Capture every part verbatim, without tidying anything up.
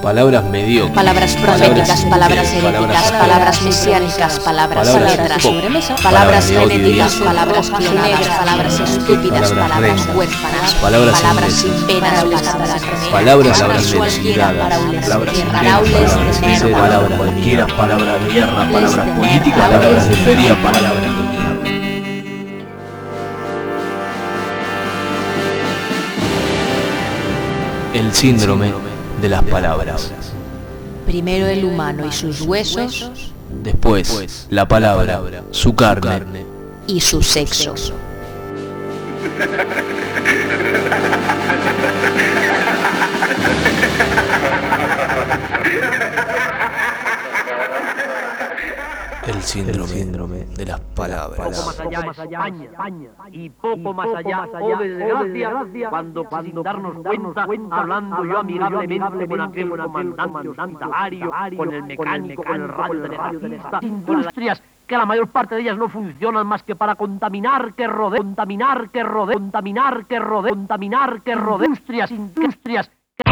palabras mediocres, palabras proféticas, palabras heréticas, palabras mesiánicas, palabras letras, palabras genéticas, palabras pioneras, palabras estúpidas, palabras huérfanas, palabras sin penas, palabras inmensidades, palabras paraules de mierda, palabras cualquiera, palabras de guerra, palabras políticas, palabras de feria, palabras de mierda. El síndrome de las palabras. Primero el humano y sus huesos, después la palabra, su carne y su sexo. El síndrome, el síndrome de las palabras. Poco más allá es España, España, y poco más allá, oh desgracia, cuando, cuando sin darnos cuenta, hablando yo amigablemente con aquel comandante hospitalario, con el mecánico, con el radiotelegafista, industrias que la mayor parte de ellas no funcionan más que para contaminar, que rodea, contaminar, que rodea, contaminar, que rodea, contaminar, que rodea, industrias, industrias.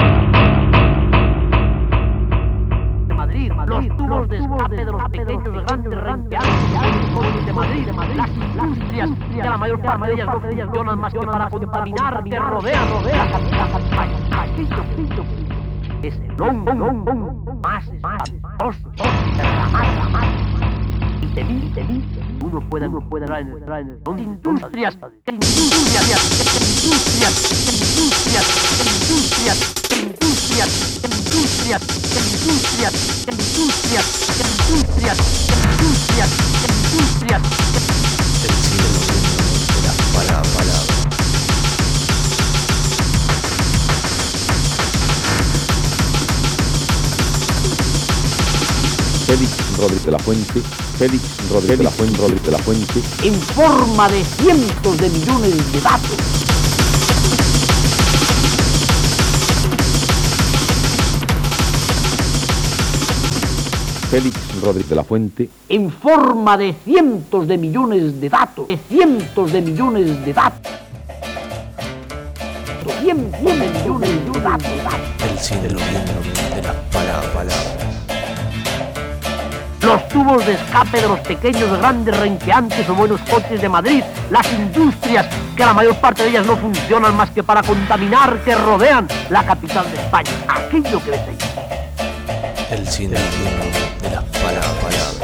Madrid, los tubos de escape de los pequeños grandes renqueantes de Madrid, las industrias, que la mayor parte de ellas no funcionan más que para contaminar, que rodea, rodea, es el hongo más espantoso de la masa, y te vi, te vi, uno puede, uno puede entrar en el, entrar en el, son industrias, industrias, industrias, industrias, industrias, industrias, industrias, industrias, industrias, industrias, industrias, industrias. El síndrome de las palabras. Félix Rodríguez de la Fuente, Félix Rodríguez de la Fuente, Rodríguez de la Fuente, en forma de cientos de millones de datos. Félix Rodríguez de la Fuente, en forma de cientos de millones de datos, de cientos de millones de datos, cientos de millones de datos. El síndrome de las palabras. Los tubos de escape de los pequeños grandes renqueantes o buenos coches de Madrid, las industrias, que la mayor parte de ellas no funcionan más que para contaminar, que rodean la capital de España. Aquello que veis. El síndrome de las palabras.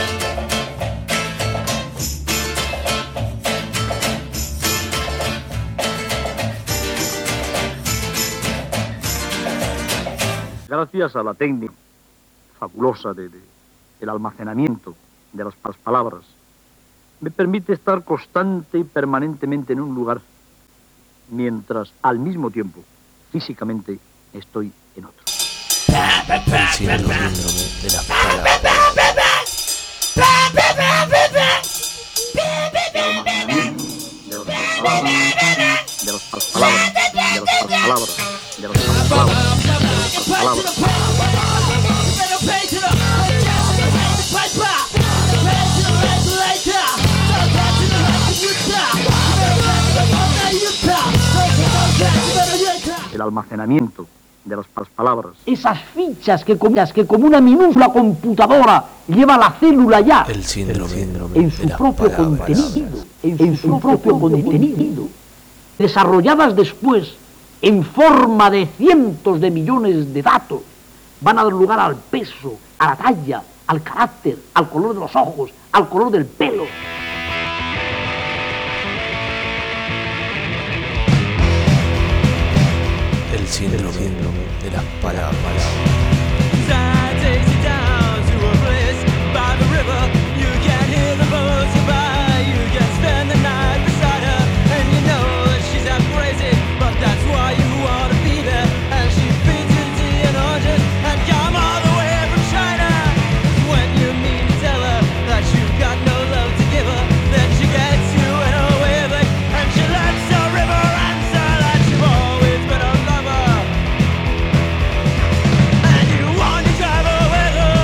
Gracias a la técnica fabulosa de, de, del almacenamiento de las palabras, me permite estar constante y permanentemente en un lugar, mientras al mismo tiempo, físicamente, estoy en otro. El síndrome de las palabras. De las palabras, de las palabras, de las palabras, de las palabras. El almacenamiento de las palabras. Esas fichas que, que como una minúscula computadora lleva la célula ya el síndrome, en su propio contenido, en su propio contenido, desarrolladas después en forma de cientos de millones de datos, van a dar lugar al peso, a la talla, al carácter, al color de los ojos, al color del pelo. El síndrome de las palabras. And you want to drive away.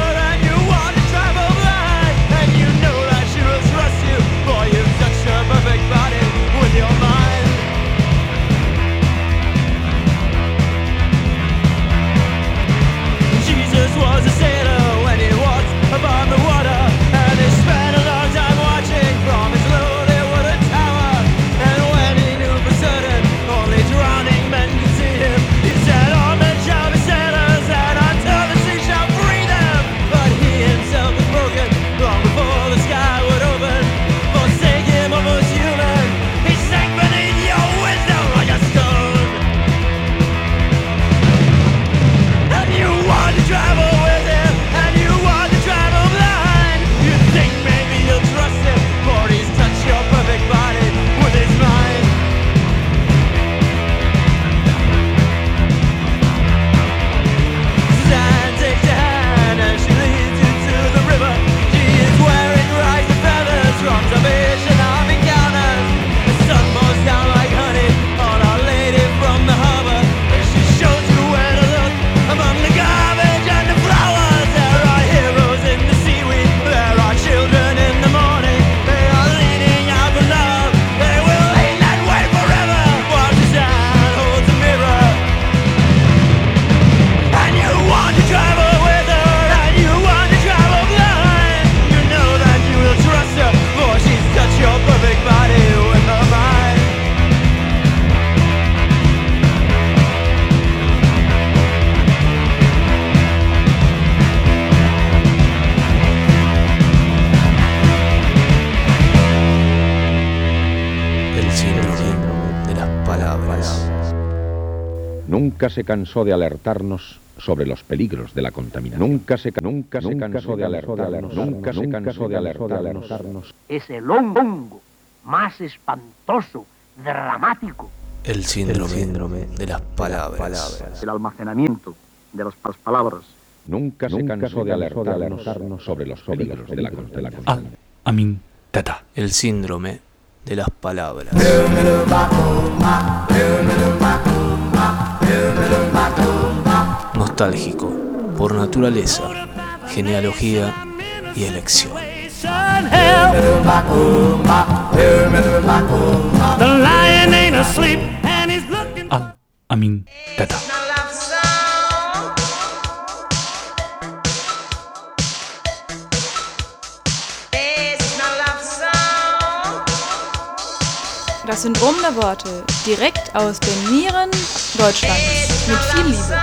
nunca se cansó de alertarnos sobre los peligros de la contaminación. Nunca se, nunca se cansó de alertarnos, nunca se cansó de alertarnos. Es el hongo más espantoso, dramático. El síndrome, el síndrome de las palabras. El almacenamiento de las palabras. Nunca se cansó de alertarnos sobre los peligros de la contaminación. Al Amin Tata. El síndrome de las palabras. Nostálgico, por naturaleza, genealogía y elección. Al Amin Tata. Das Syndrom der Worte, direkt aus den Nieren Deutschlands, mit viel Liebe.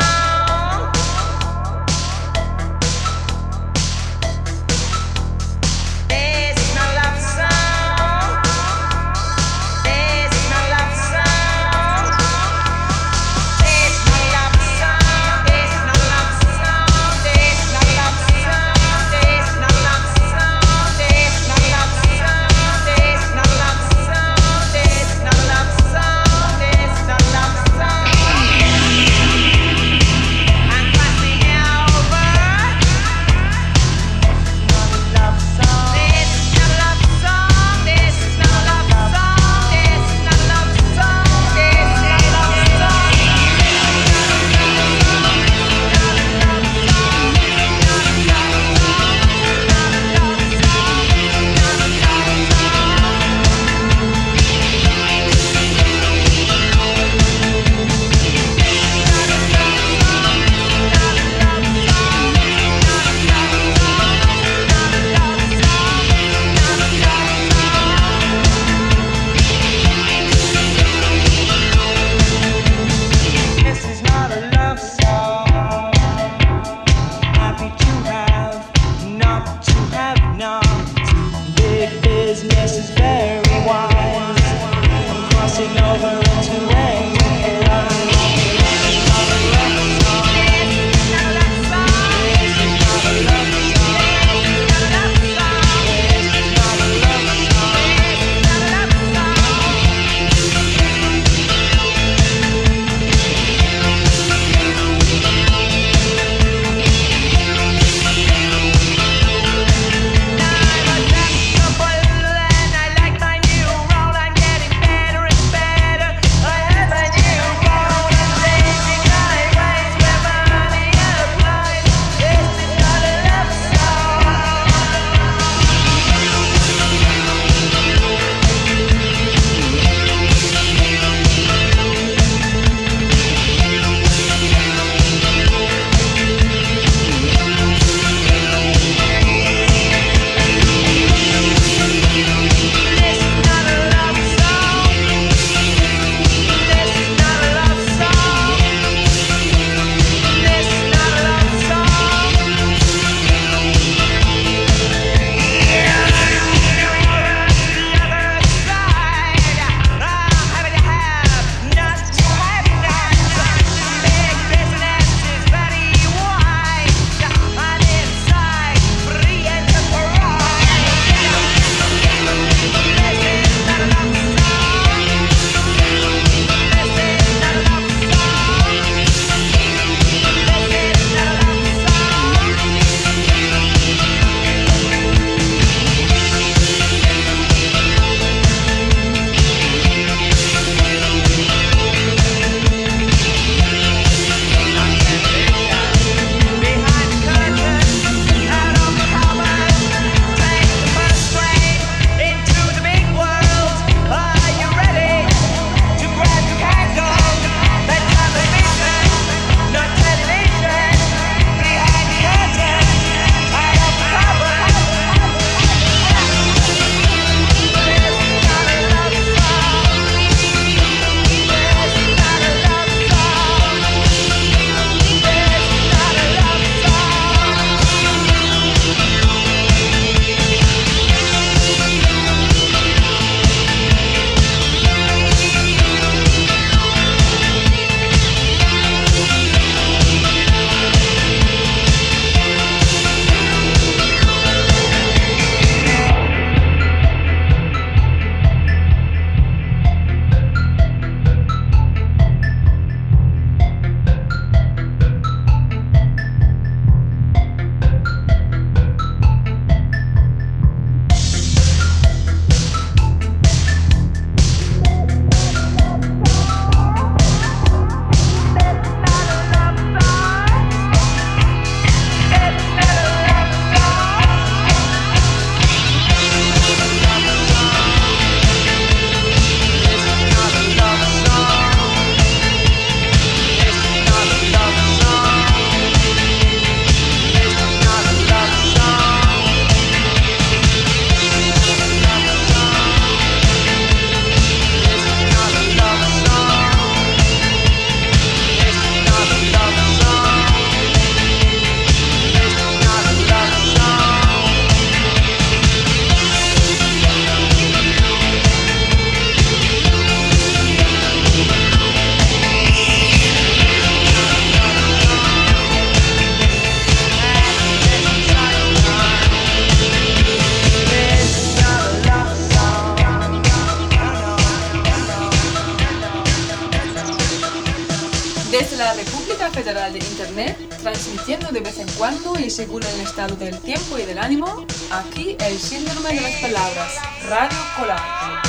de internet, transmitiendo de vez en cuando y según el estado del tiempo y del ánimo, aquí el síndrome de las palabras, Radio Collage.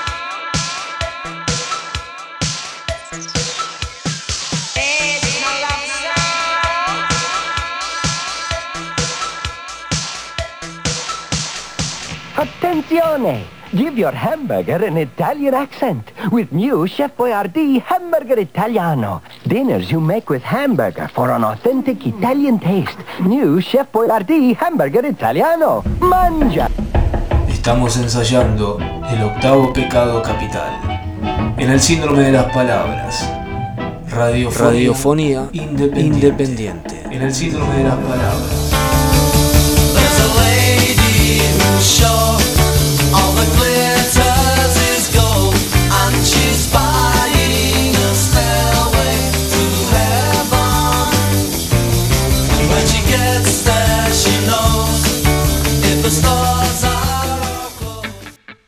Attenzione! Give your hamburger an Italian accent with new Chef Boyardee Hamburger Italiano. Dinners you make with hamburger for an authentic Italian taste. New Chef Boyardee Hamburger Italiano. Mangia! Estamos ensayando el octavo pecado capital. En el síndrome de las palabras. Radiofonía, Radiofonía independiente. independiente. En el síndrome de las palabras. Sure, all that glitters is gold, and she's buying a stairway to heaven. When she gets there, she knows if the stars are all closed.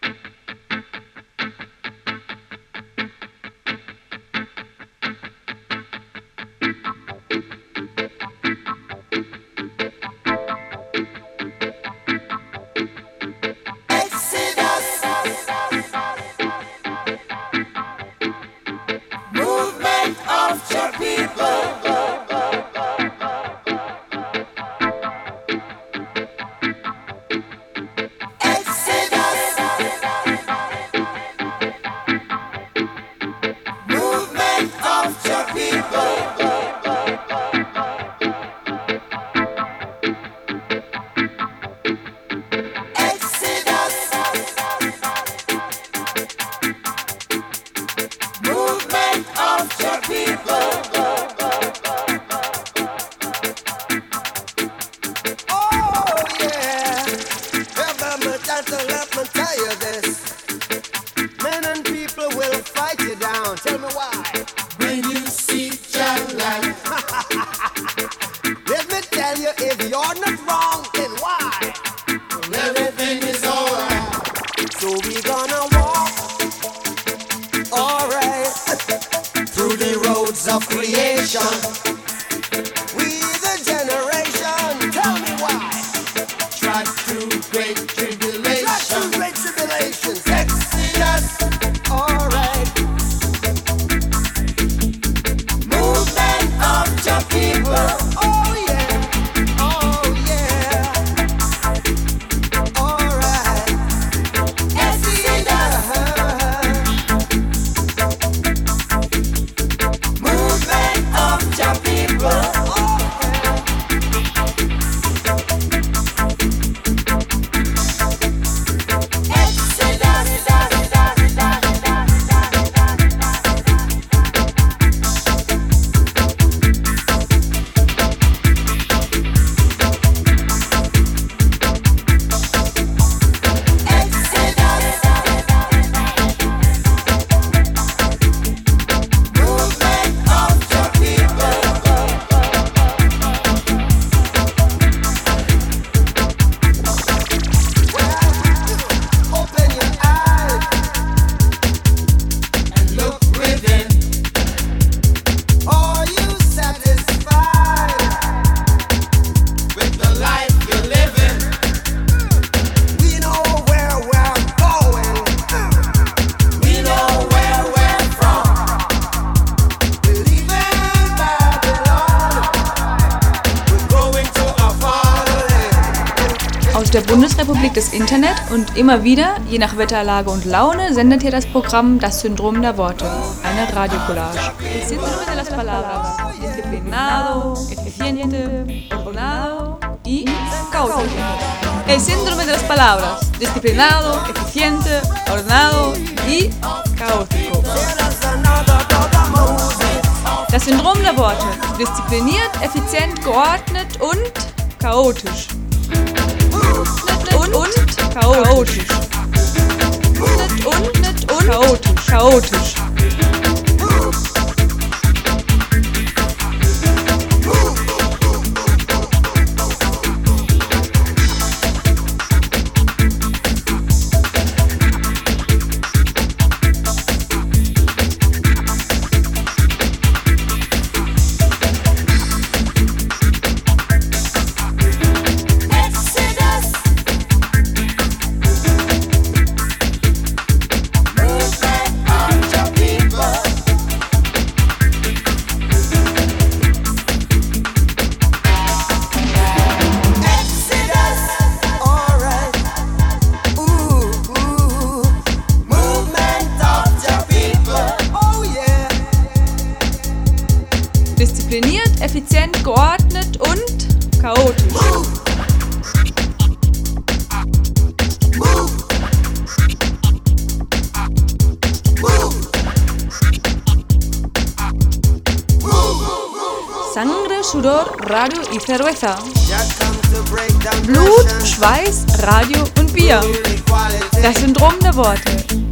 Der Bundesrepublik des Internet und immer wieder, je nach Wetterlage und Laune, sendet hier das Programm Das Syndrom der Worte, eine Radiocollage. El síndrome de las palabras, disciplinado, eficiente, ordenado y caótico. El síndrome de las palabras, disciplinado, eficiente, ordenado y caótico. Das Syndrom der Worte, diszipliniert, effizient, geordnet und chaotisch. Und, und chaotisch. Und, und, und chaotisch. Chaotisch. geordnet und chaotisch. Sangre, Sudor, Radio y Cerveza. Blut, Schweiß, Radio und Bier. Das Syndrom der Worte.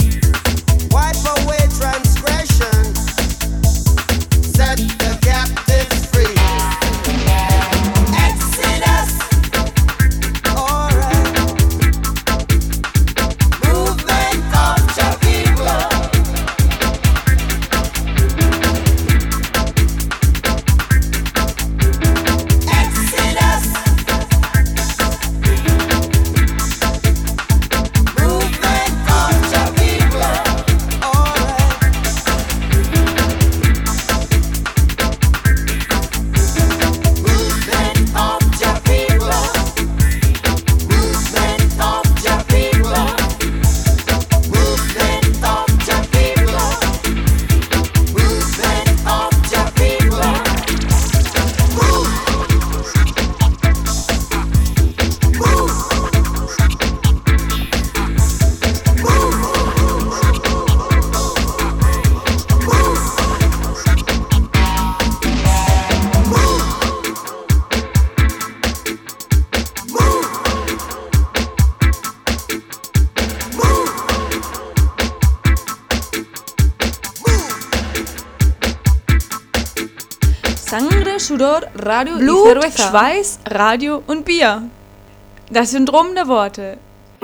Sangre, Sudor, Radio Blut, y Cerveza. Schweiß, Radio und Bier. Das Syndrom der Worte.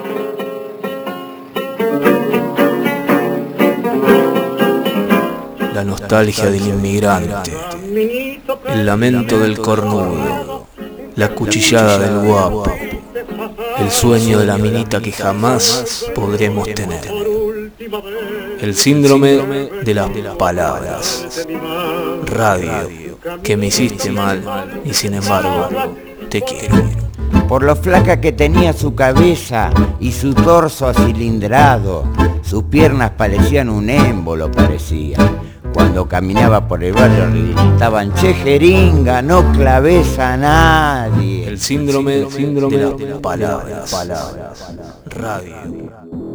La nostalgia del inmigrante, el lamento del cornudo, la cuchillada del guapo, el sueño de la minita que jamás podremos tener, el síndrome de las palabras, radio, que me hiciste mal y sin embargo te quiero. Por lo flaca que tenía su cabeza y su torso acilindrado, sus piernas parecían un émbolo, parecía. Cuando caminaba por el barrio gritaban, che jeringa, no claves a nadie. El síndrome, el síndrome de las palabras, palabras, radio.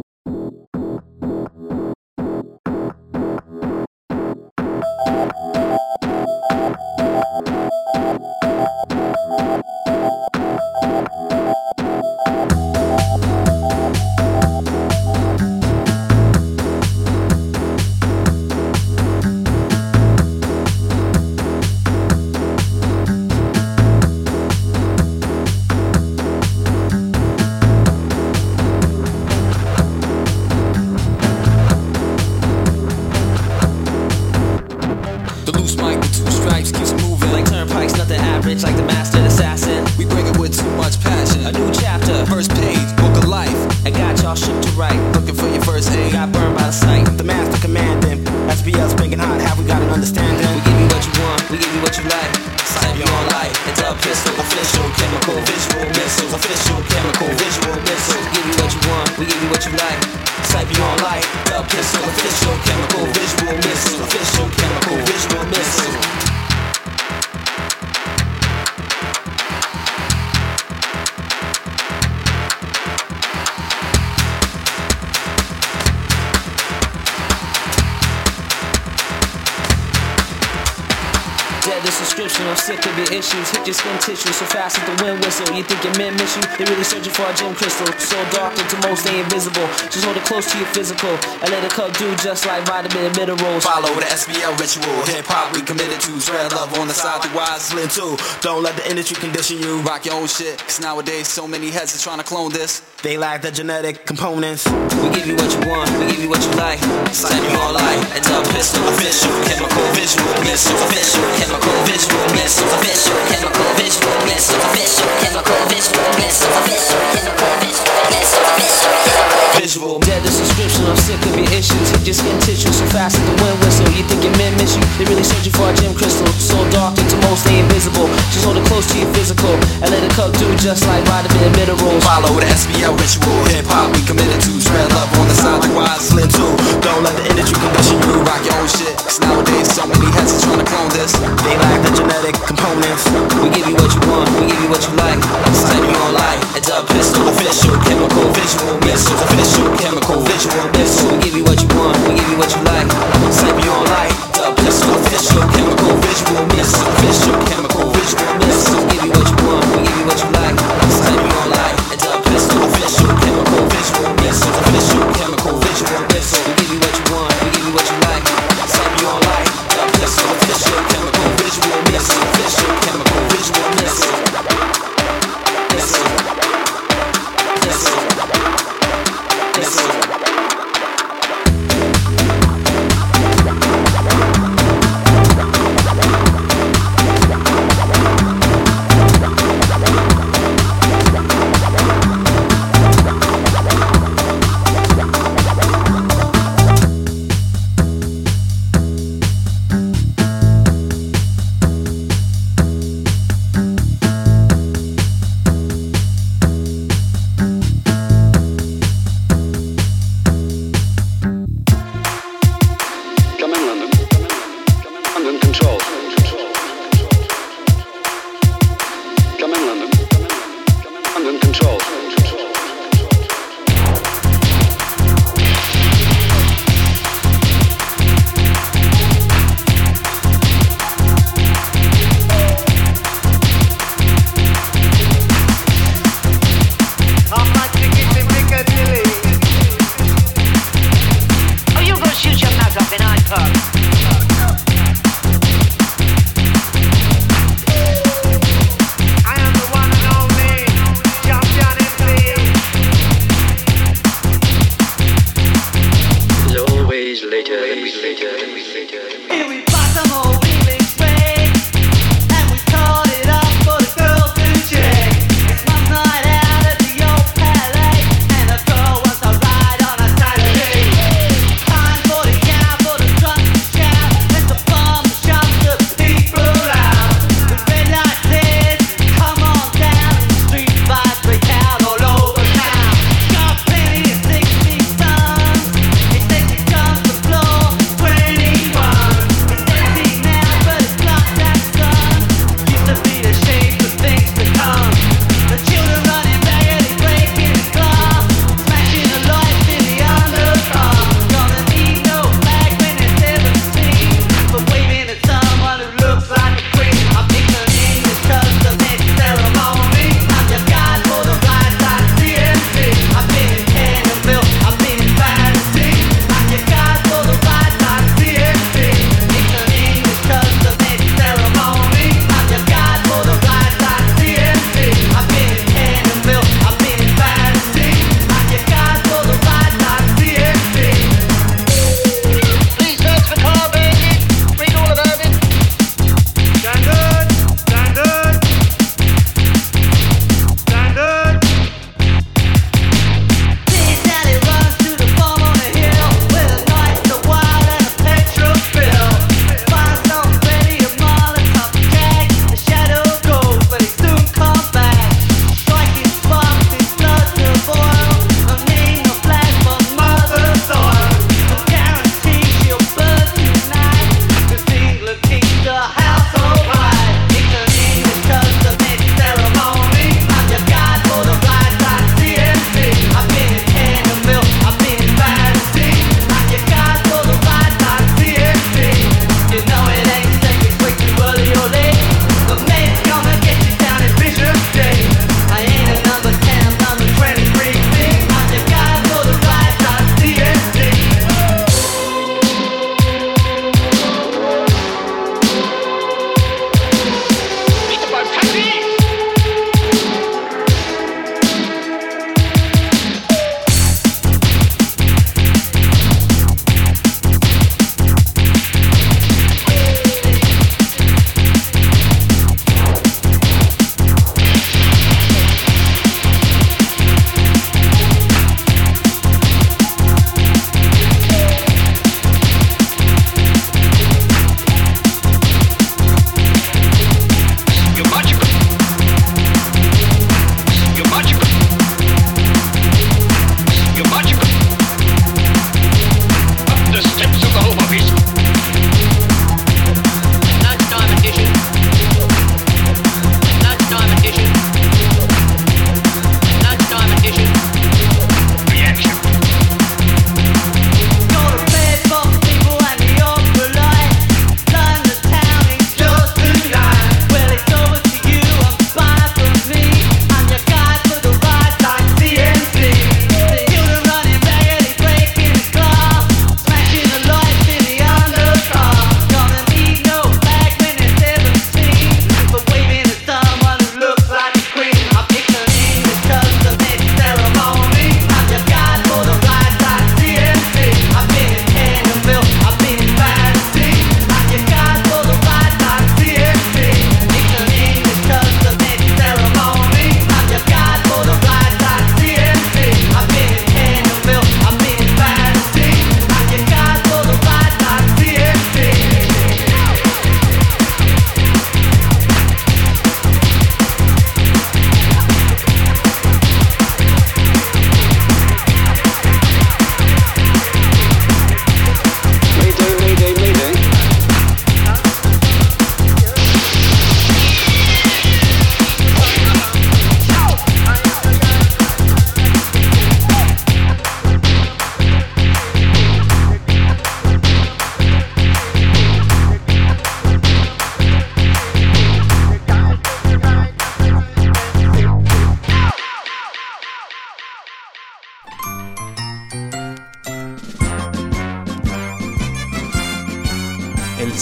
Like the mastered assassin, we bring it with too much passion. A new chapter, first page, book of life. I got y'all shook to right, looking for your first aid. Got burned by the sight, the master commanding. S B L's bringing hot, have we got an understanding? We give you what you want, we give you what you like. Sight beyond light, it's a pistol, official, chemical, visual missiles, official, chemical, visual missiles. We give you what you want, we give you what you like. Sight beyond light, the pistol, official, chemical, visual missiles, official, chemical, visual missiles. Subscription, I'm sick of your issues. Hit your skin tissue so fast as the wind whistle. You think your men miss you? They really searching for a gem crystal. So dark that to most they invisible. Just hold it close to your physical and let it cut do just like vitamin and minerals. Follow the S B L ritual. Hip hop we committed to. Spread love on the side through wise lint too. Don't let the industry condition you. Rock your own shit. Cause nowadays so many heads are trying to clone this. They lack the genetic components. We give you what you want. We give you what you like. Sign you all like. It's a pistol. Official. Chemical. Visual. Missile. Official. Chemical. Visual missiles, official, chemical, visual missiles, official, chemical, visual missiles, official, chemical, visual missiles, official, visual. Dead the subscription, I'm sick of your issues. Hit your skin tissue so fast as the wind whistle. You think your men miss you? They really searching for a gem crystal. So dark that to most they invisible. Just hold it close to your physical and let it cut through just like vitamin and minerals. Follow the S B L ritual. Hip hop we committed to. Spread love on the side, the wise lint too. Don't let the industry condition you. Rock your own shit. Cause nowadays so many heads are trying to clone this. They lack the genetic components. We give you Come in, London. London control. I am the one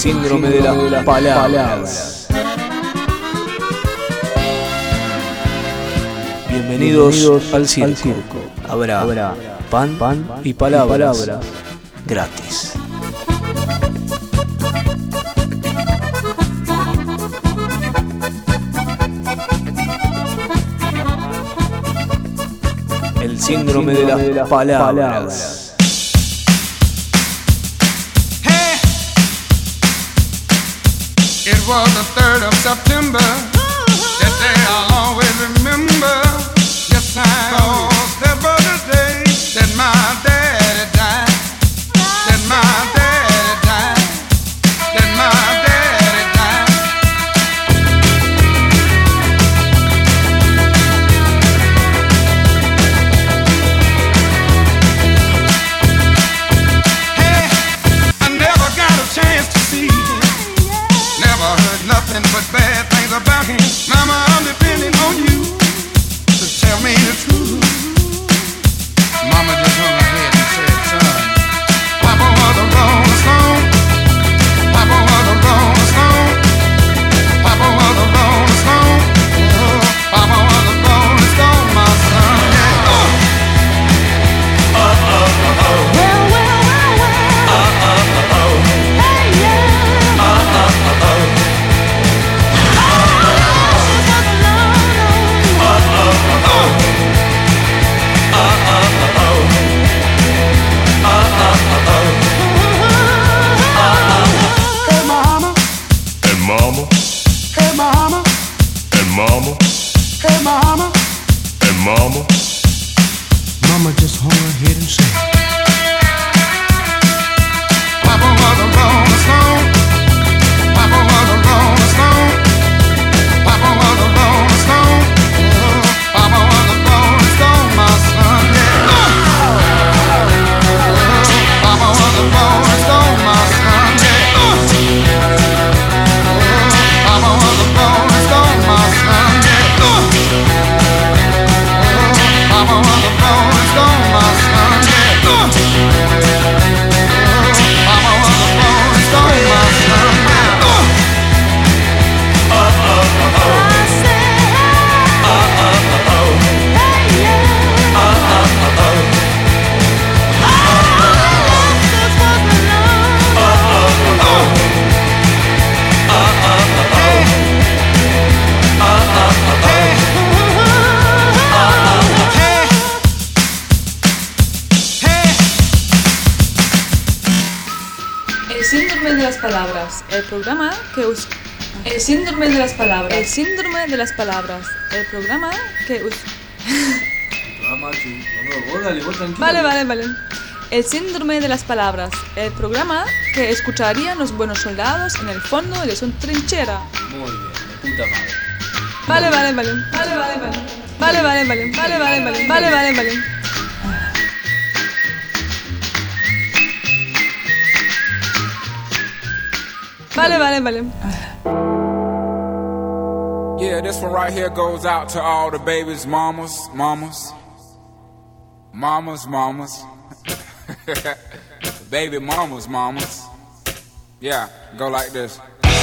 síndrome de las palabras. Bienvenidos, Bienvenidos al circo. Al circo. Habrá, Habrá pan, pan y palabras, y palabras gratis. El síndrome, síndrome de, las de las palabras. palabras. It was the third of September. That day I'll always remember. Yes, I was that brother's day. That my daddy died. That my daddy died. That my daddy died. Hey, I never got a chance to see him. Never heard nothing but bad things about him. Mama, I'm depending on you to tell me the truth. Mama just hung her head and said, son, Papa was a rolling stone. Papa was a rolling stone. Papa was a rolling stone. Oh, Papa was a rolling stone, my son. Yeah. Oh. Uh, uh, uh, oh. Well, well, well, well. Uh, uh, uh, oh. Hey, yeah. Uh, uh, uh, oh. Mama, Hey mama, and mama, hey mama, and mama. Mama just hung her head and said, Papa was a rolling stone. Papa was a rolling stone. Papa was a rolling stone. Oh, Papa was a rolling stone, my son. Yeah. Oh, Papa was a rolling stone, my son. Yeah. Papa was a rolling stone, my son. Yeah. Papa was a rolling stone, my son. Yeah. Papa was a rolling stone, my son. Yeah. Uh, uh, uh, oh. I said, uh, uh, uh, oh. Hey, yeah. Uh, uh, uh, oh. Uh, uh, uh, oh. Uh, uh, uh, oh. El síndrome de las palabras, el programa que us... El síndrome de las palabras, el síndrome de las palabras, el programa que us... Vale, vale, vale. El síndrome de las palabras, el programa que escucharían los buenos soldados en el fondo de su trinchera. Muy bien, de puta madre. Vale, vale, vale. Vale, vale, vale. Vale, vale, vale. Vale, vale, vale. Vale, vale, vale. Vale, vale, vale. Yeah, this one right here goes out to all the babies, mamas, mamas, mamas, mamas, baby mamas, mamas. Yeah, go like this.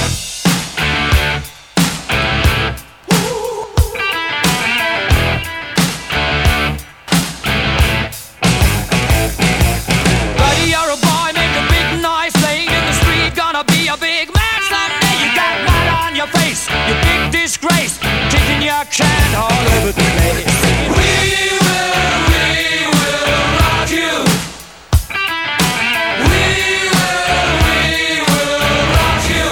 Buddy, you're a boy, make a big noise, playing in the street, gonna be a big man someday. You got mud on your face, you big disgrace, kicking your can all over the place. We will, we will rock you. We will, we will rock you.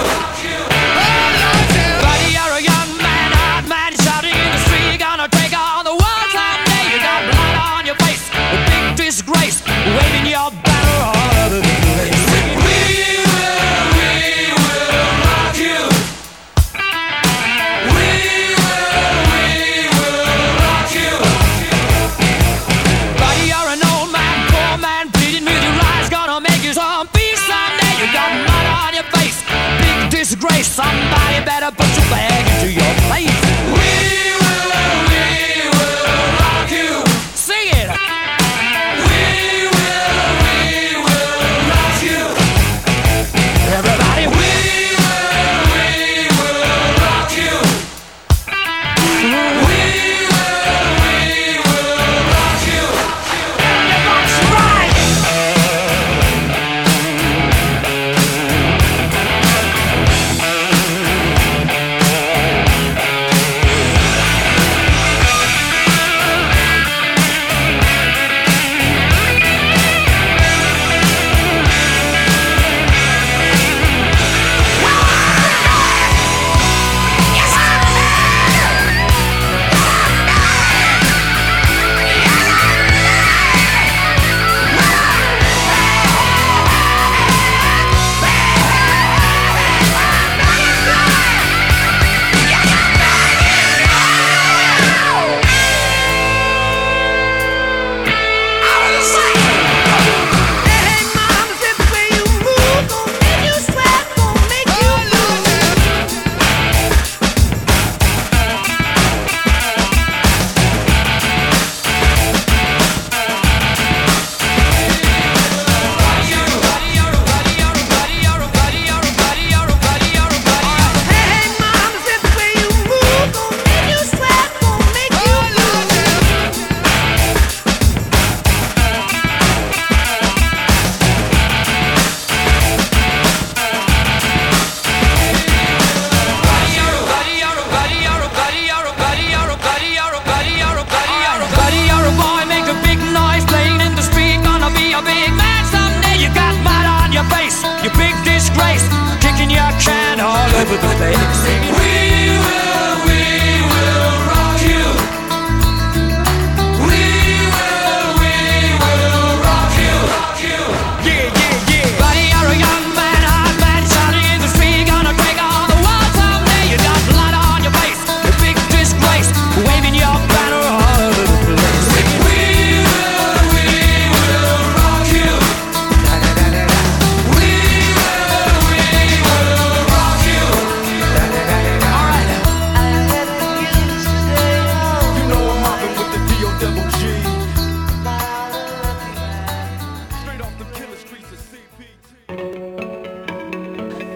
Buddy, you're a young man, hard man, shouting in the street, gonna take on the world someday. You got blood on your face, a big disgrace, waving your banner all over the place. We will, we will rock you. We will, we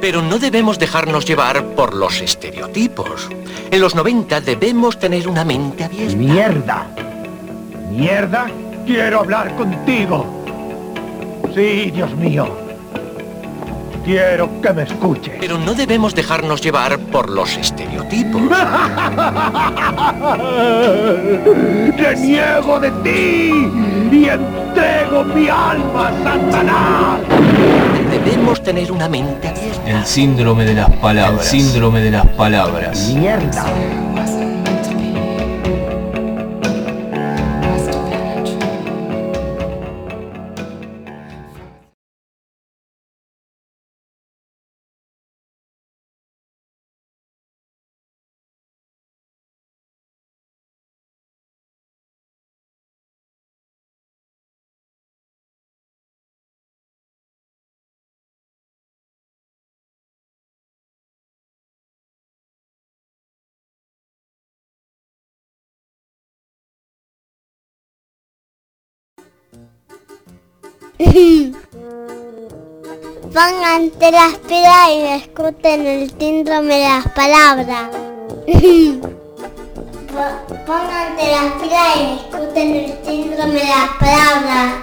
Pero no debemos dejarnos llevar por los estereotipos. En los noventa debemos tener una mente abierta. ¡Mierda! ¡Mierda! ¡Quiero hablar contigo! Sí, Dios mío. Quiero que me escuches. Pero no debemos dejarnos llevar por los estereotipos. ¡Reniego de ti y entrego mi alma a Satanás! Debemos tener una mente abierta. El síndrome de las palabras. El síndrome de las palabras. ¡Mierda! Pónganse las pilas y discuten el síndrome de las palabras. Pónganse las pilas y discuten el síndrome de las palabras.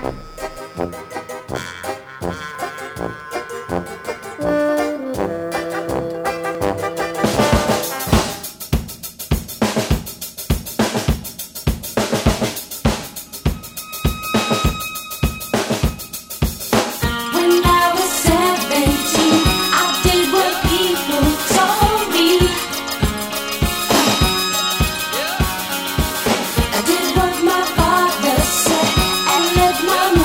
My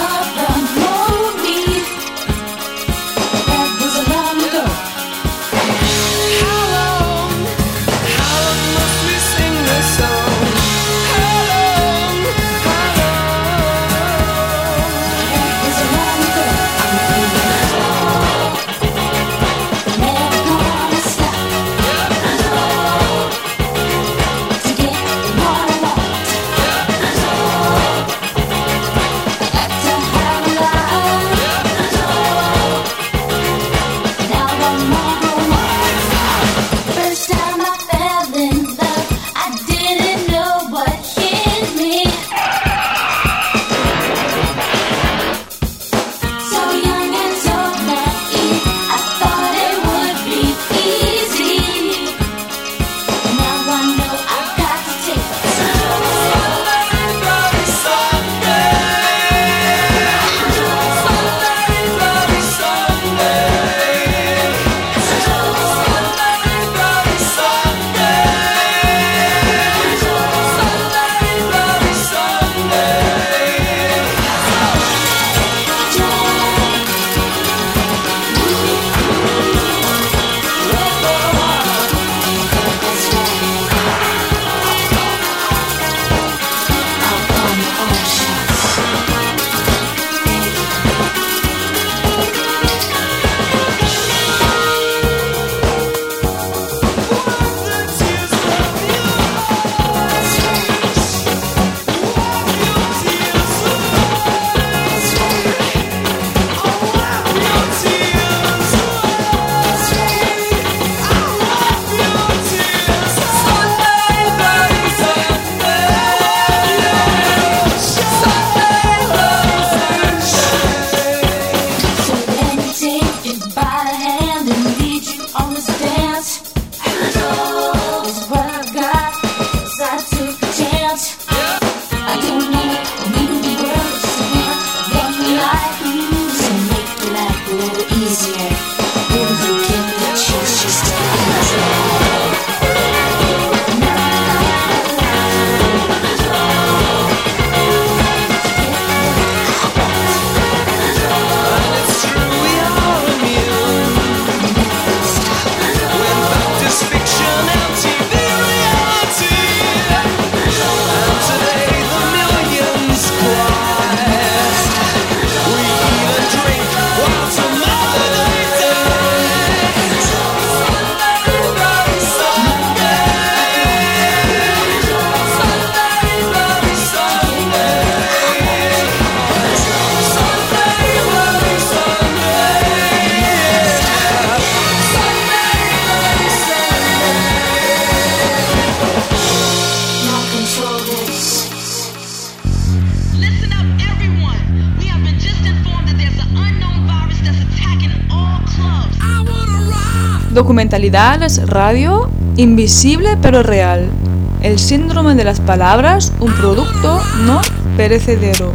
Documentalidades, radio, invisible pero real. El síndrome de las palabras, un producto no perecedero.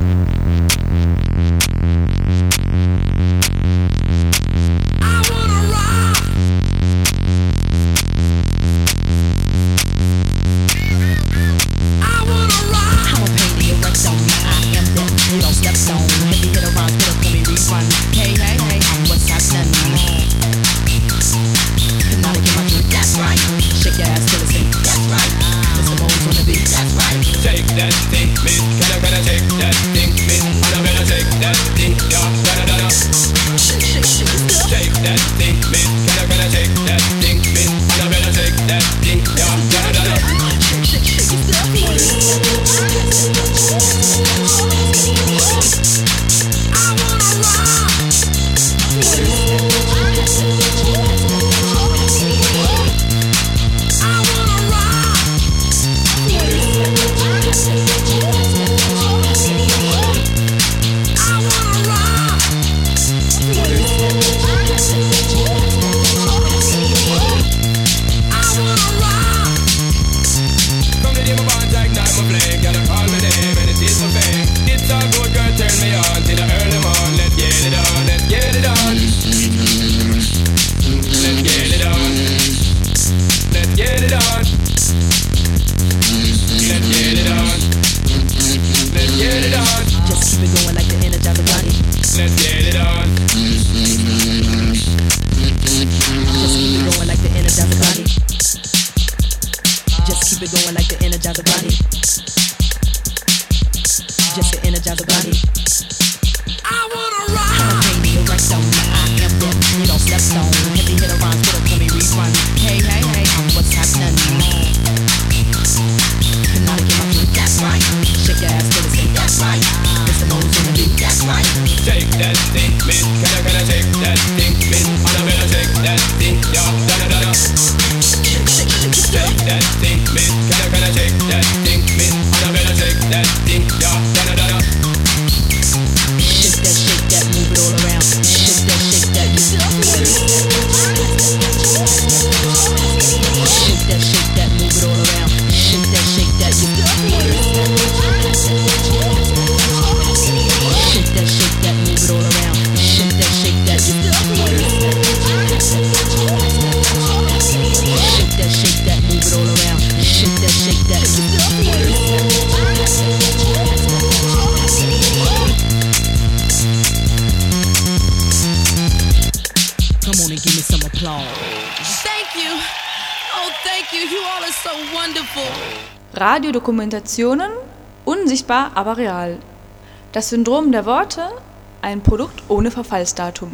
Radiodokumentationen, unsichtbar, aber real. Das Syndrom der Worte, ein Produkt ohne Verfallsdatum.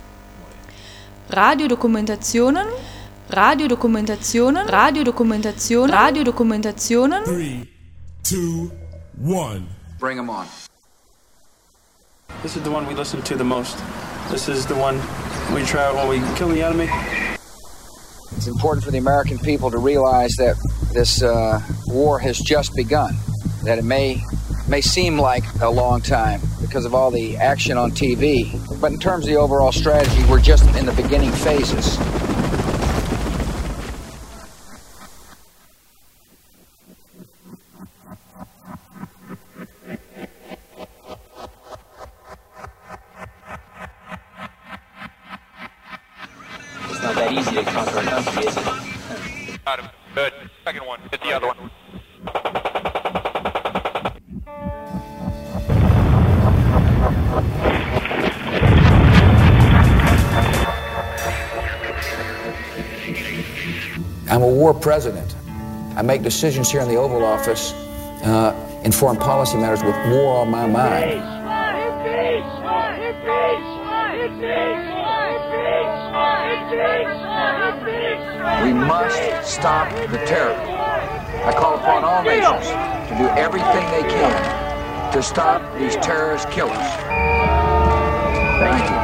Radiodokumentationen, Radiodokumentationen, Radiodokumentationen, Radiodokumentationen. Three, two, one. Bring them on. This is the one we listen to the most. This is the one we try when we kill the enemy. It's important for the American people to realize that this uh, war has just begun, that it may may seem like a long time because of all the action on T V, but in terms of the overall strategy, we're just in the beginning phases. It's not that easy to conquer a country, is it? Good. Second one. Hit the other one. I'm a war president. I make decisions here in the Oval Office uh, in foreign policy matters with war on my mind. We must stop the terror. I call upon all nations to do everything they can to stop these terrorist killers. Thank you.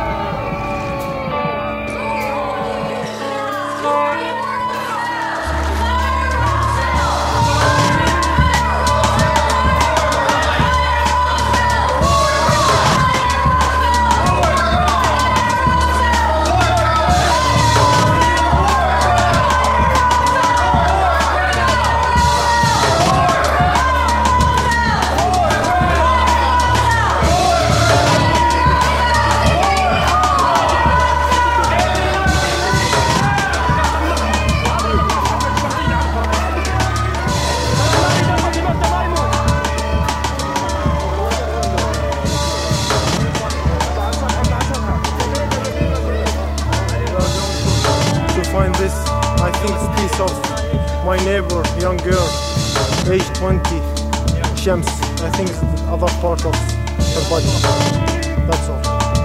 my neighbor, young girl, age twenty, Shams. I think it's the other part of her body. That's all.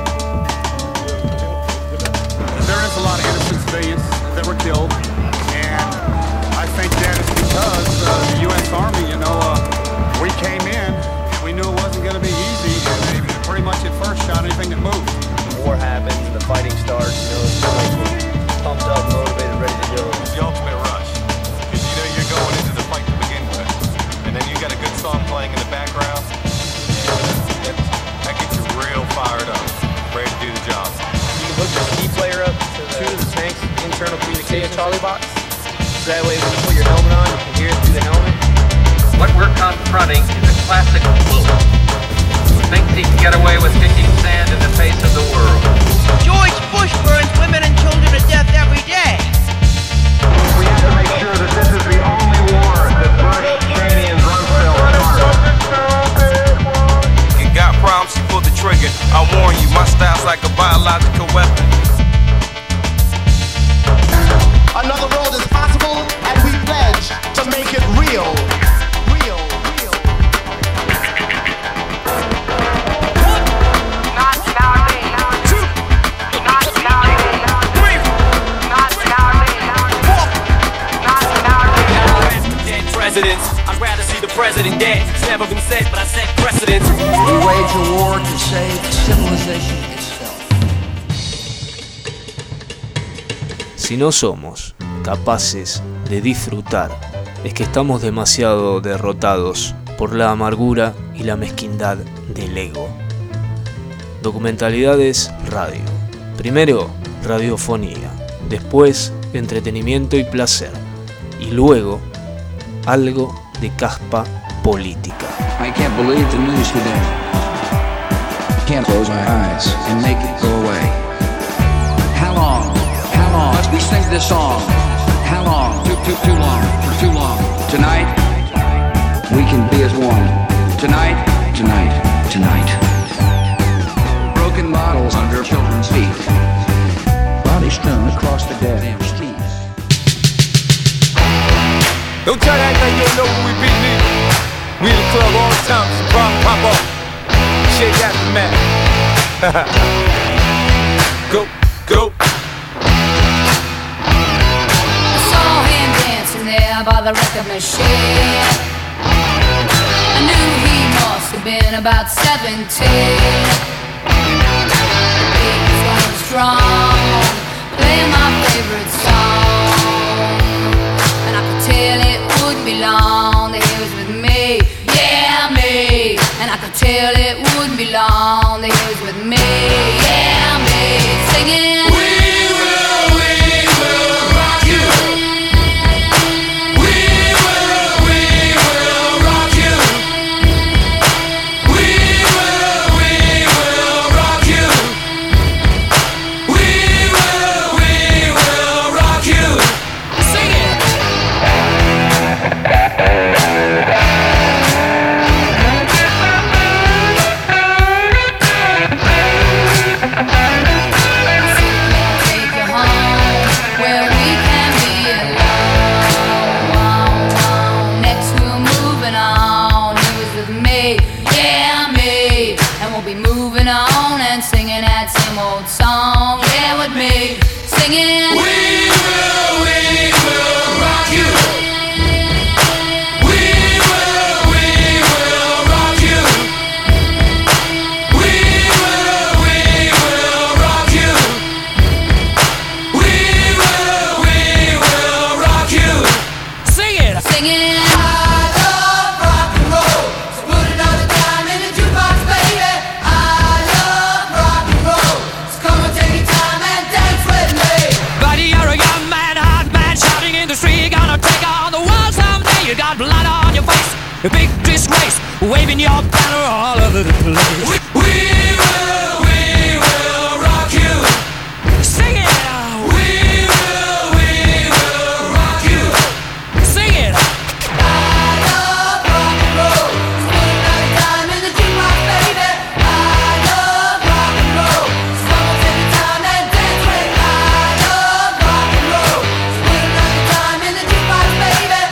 There is a lot of innocent civilians that were killed, and I think that is because uh, the U S Army, you know, uh, we came in and we knew it wasn't going to be easy, and they pretty much at first shot anything that moved. War happens, the fighting starts, you know, it's like pumped up, motivated, ready to go. It's the ultimate rush, because you know you're going into the fight to begin with, and then you got a good song playing in the background, and that, that gets you real fired up, ready to do the job. You can hook the key player up to the, to the tank's internal communication Charlie box, so that way when you put your helmet on, you can hear it through the helmet. What we're confronting is a classic fool who thinks he can get away with kicking sand in the face of the world. George Bush burns women and children to death every day. We have to make sure that this is the only war that Bush, Cheney, and Rumsfeld started. You got problems, you pull the trigger. I warn you, my style's like a biological weapon. Another world is possible, and we pledge to make it real. Real, real. Not Charlie. Not Charlie. Not Charlie. Not Charlie. Dead presidents. I'd rather see the president dead. It's never been said, but I set precedents. We wage a war to save civilization itself. Si no somos capaces de disfrutar, es que estamos demasiado derrotados por la amargura y la mezquindad del ego. Documentalidades radio. Primero, radiofonía. Después, entretenimiento y placer. Y luego, algo de caspa política. I can't believe the news today. Can't close my eyes and make it go away. How long? How long must we sing this song? How long? Too, too, too long. For too long. Tonight, we can be as one. Tonight, tonight, tonight. Broken bottles under children's feet. Bodies strewn across the damn streets. Don't try to act like you don't know who we be, nigga. We in the club all the time, some problem pop up. Shake after Mac. Go, go. There by the record machine, I knew he must have been about seventeen. The beat was going strong, playing my favorite song, and I could tell it wouldn't be long that he was with me, yeah me. And I could tell it wouldn't be long that he was with me, yeah me. Singing, we will, we will rock you. A big disgrace, waving your banner all over the place. We, we will, we will rock you. Sing it. We will, we will rock you. Sing it. I love rock and roll. Put another dime in the jukebox, baby. I love rock and roll. So come on, take your time and dance with me. I love rock and roll. Put another dime in the jukebox, baby.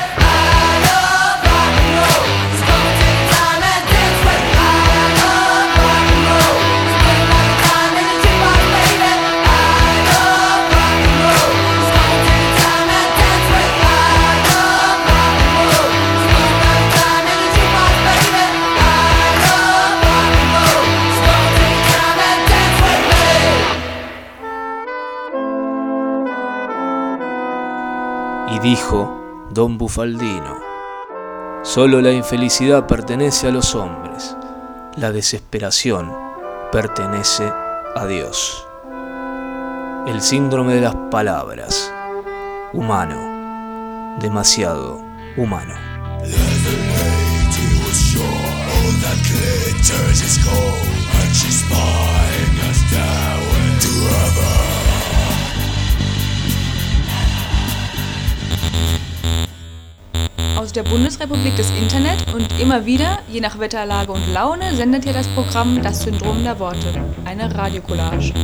dijo don Bufaldino: solo la infelicidad pertenece a los hombres, la desesperación pertenece a Dios. El síndrome de las palabras. Humano, demasiado humano. Aus der Bundesrepublik des Internet und immer wieder, je nach Wetterlage und Laune, sendet hier das Programm Das Syndrom der Worte, eine Radiocollage.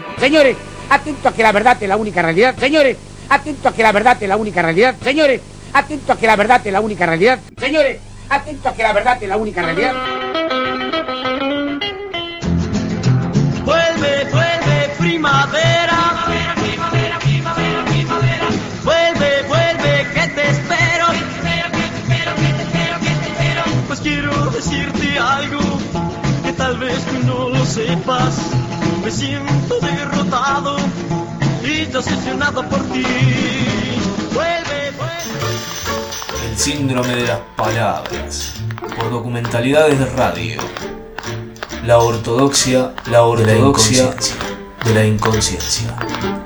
Señores, atento a que la verdad es la única realidad. Señores, atento a que la verdad es la única realidad. Señores, atento a que la verdad es la única realidad. Señores, atento a que la verdad es la única realidad. Vuelve, vuelve, primavera. Primavera, primavera, primavera, primavera. Vuelve, vuelve, que te espero. Que te espero, que te espero, que te espero, que te espero. Pues quiero decirte algo que tal vez tú no lo sepas. Me siento derrotado y decepcionado por ti. Vuelve, vuelve. El síndrome de las palabras. Por documentalidades de radio. La ortodoxia, la ortodoxia de la inconsciencia.